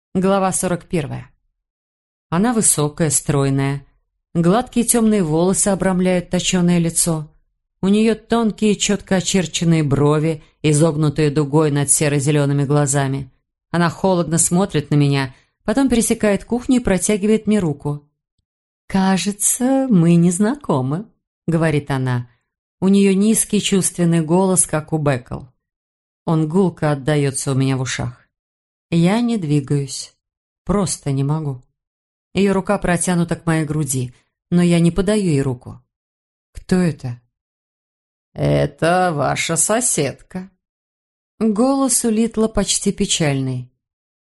Глава 41. Она высокая, стройная. Гладкие темные волосы обрамляют точеное лицо. У нее тонкие, четко очерченные брови, изогнутые дугой над серо-зелеными глазами. Она холодно смотрит на меня, потом пересекает кухню и протягивает мне руку. «Кажется, мы не знакомы», — говорит она. У нее низкий чувственный голос, как у Беккл. Он гулко отдается у меня в ушах. Я не двигаюсь. Просто не могу. Ее рука протянута к моей груди, но я не подаю ей руку. Кто это? «Это ваша соседка». Голос у Литла почти печальный.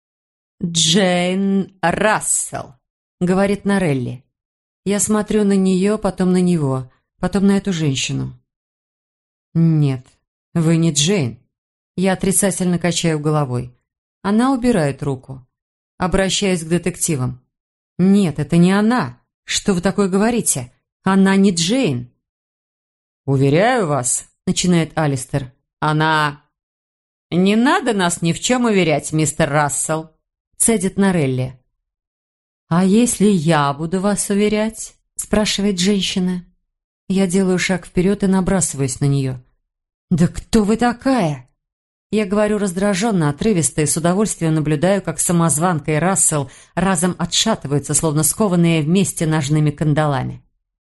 «Джейн Рассел», — говорит Норелли. Я смотрю на нее, потом на него, потом на эту женщину. «Нет, вы не Джейн». Я отрицательно качаю головой. Она убирает руку. Обращаюсь к детективам. «Нет, это не она. Что вы такое говорите? Она не Джейн». «Уверяю вас», — начинает Алистер. «Она...» «Не надо нас ни в чем уверять, мистер Рассел», — цедит Норелли. «А если я буду вас уверять?» — спрашивает женщина. Я делаю шаг вперед и набрасываюсь на нее. «Да кто вы такая?» Я говорю раздраженно, отрывисто и с удовольствием наблюдаю, как самозванка и Рассел разом отшатываются, словно скованные вместе ножными кандалами.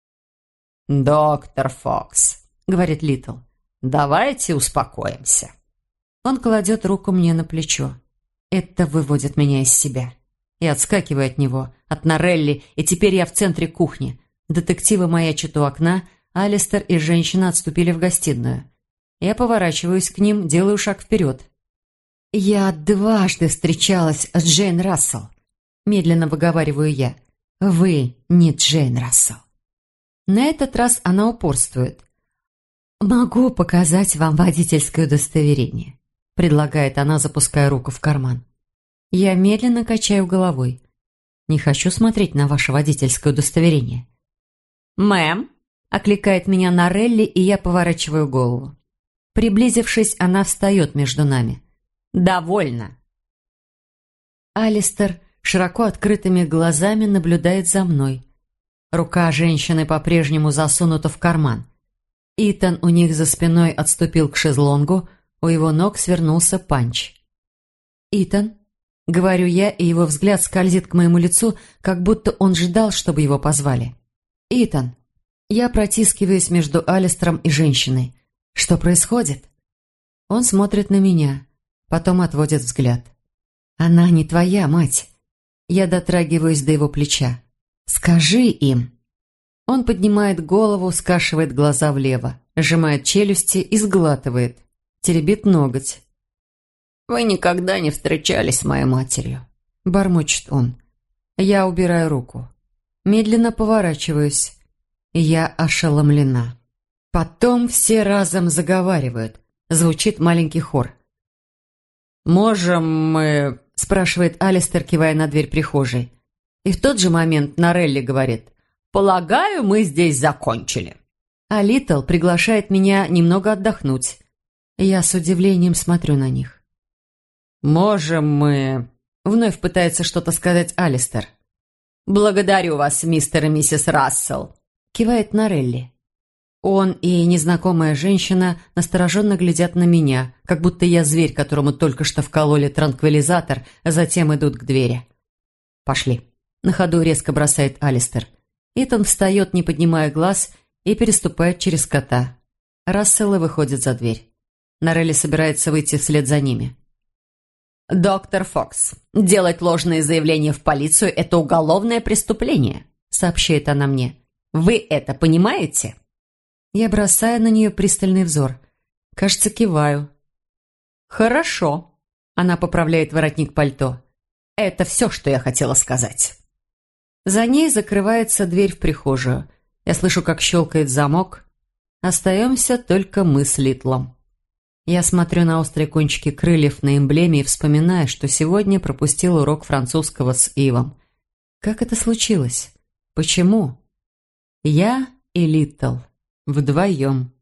«Доктор Фокс», — говорит Литл, — «давайте успокоимся». Он кладет руку мне на плечо. Это выводит меня из себя. Я отскакиваю от него, от Норелли, и теперь я в центре кухни. Детективы маячат у окна, Алистер и женщина отступили в гостиную. Я поворачиваюсь к ним, делаю шаг вперед. «Я дважды встречалась с Джейн Рассел», — медленно выговариваю я. «Вы не Джейн Рассел». На этот раз она упорствует. «Могу показать вам водительское удостоверение», — предлагает она, запуская руку в карман. Я медленно качаю головой. «Не хочу смотреть на ваше водительское удостоверение». «Мэм», — окликает меня Норелли, и я поворачиваю голову. Приблизившись, она встает между нами. «Довольно!» Алистер широко открытыми глазами наблюдает за мной. Рука женщины по-прежнему засунута в карман. Итан у них за спиной отступил к шезлонгу, у его ног свернулся Панч. «Итан», — говорю я, и его взгляд скользит к моему лицу, как будто он ждал, чтобы его позвали. «Итан». Я протискиваюсь между Алистером и женщиной. «Что происходит?» Он смотрит на меня, потом отводит взгляд. «Она не твоя мать». Я дотрагиваюсь до его плеча. «Скажи им». Он поднимает голову, скашивает глаза влево, сжимает челюсти и сглатывает, теребит ноготь. «Вы никогда не встречались с моей матерью», — бормочет он. Я убираю руку. Медленно поворачиваюсь. Я ошеломлена. Потом все разом заговаривают. Звучит маленький хор. «Можем мы...» — спрашивает Алистер, кивая на дверь прихожей. И в тот же момент Норелли говорит: «Полагаю, мы здесь закончили». А Литл приглашает меня немного отдохнуть. Я с удивлением смотрю на них. «Можем мы...» — вновь пытается что-то сказать Алистер. «Благодарю вас, мистер и миссис Рассел», — кивает Норелли. Он и незнакомая женщина настороженно глядят на меня, как будто я зверь, которому только что вкололи транквилизатор, а затем идут к двери. «Пошли», — на ходу резко бросает Алистер. Итан встает, не поднимая глаз, и переступает через кота. Расселы выходит за дверь. Норелли собирается выйти вслед за ними. «Доктор Фокс, делать ложные заявления в полицию – это уголовное преступление», – сообщает она мне. «Вы это понимаете?» Я бросаю на нее пристальный взор. Кажется, киваю. «Хорошо», – она поправляет воротник пальто. «Это все, что я хотела сказать». За ней закрывается дверь в прихожую. Я слышу, как щелкает замок. Остаемся только мы с Литлом. Я смотрю на острые кончики крыльев на эмблеме и вспоминаю, что сегодня пропустил урок французского с Ивом. Как это случилось? Почему? Я и Литл. Вдвоем.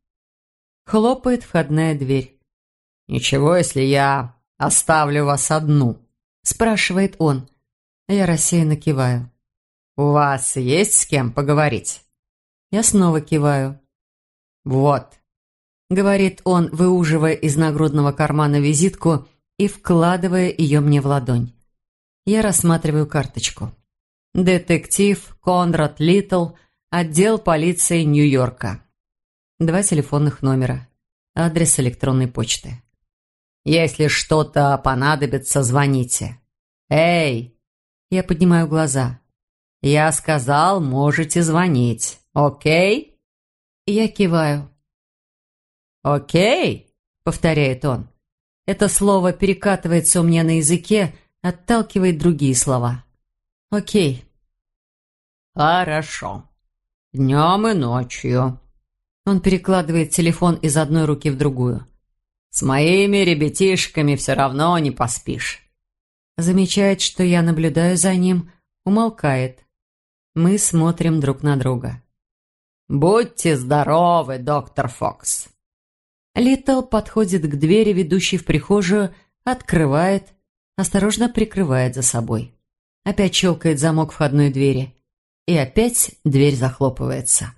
Хлопает входная дверь. «Ничего, если я оставлю вас одну», – спрашивает он. Я рассеянно киваю. «У вас есть с кем поговорить?» Я снова киваю. «Вот», – говорит он, выуживая из нагрудного кармана визитку и вкладывая ее мне в ладонь. Я рассматриваю карточку. «Детектив Конрад Литтл, отдел полиции Нью-Йорка». 2 телефонных номера. Адрес электронной почты. «Если что-то понадобится, звоните». «Эй!» Я поднимаю глаза. «Я сказал, можете звонить. Окей?» Я киваю. «Окей?» — повторяет он. Это слово перекатывается у меня на языке, отталкивает другие слова. «Окей». «Хорошо. Днем и ночью». Он перекладывает телефон из одной руки в другую. «С моими ребятишками все равно не поспишь». Замечает, что я наблюдаю за ним, умолкает. Мы смотрим друг на друга. «Будьте здоровы, доктор Фокс». Литтл подходит к двери, ведущей в прихожую, открывает, осторожно прикрывает за собой. Опять щелкает замок входной двери. И опять дверь захлопывается.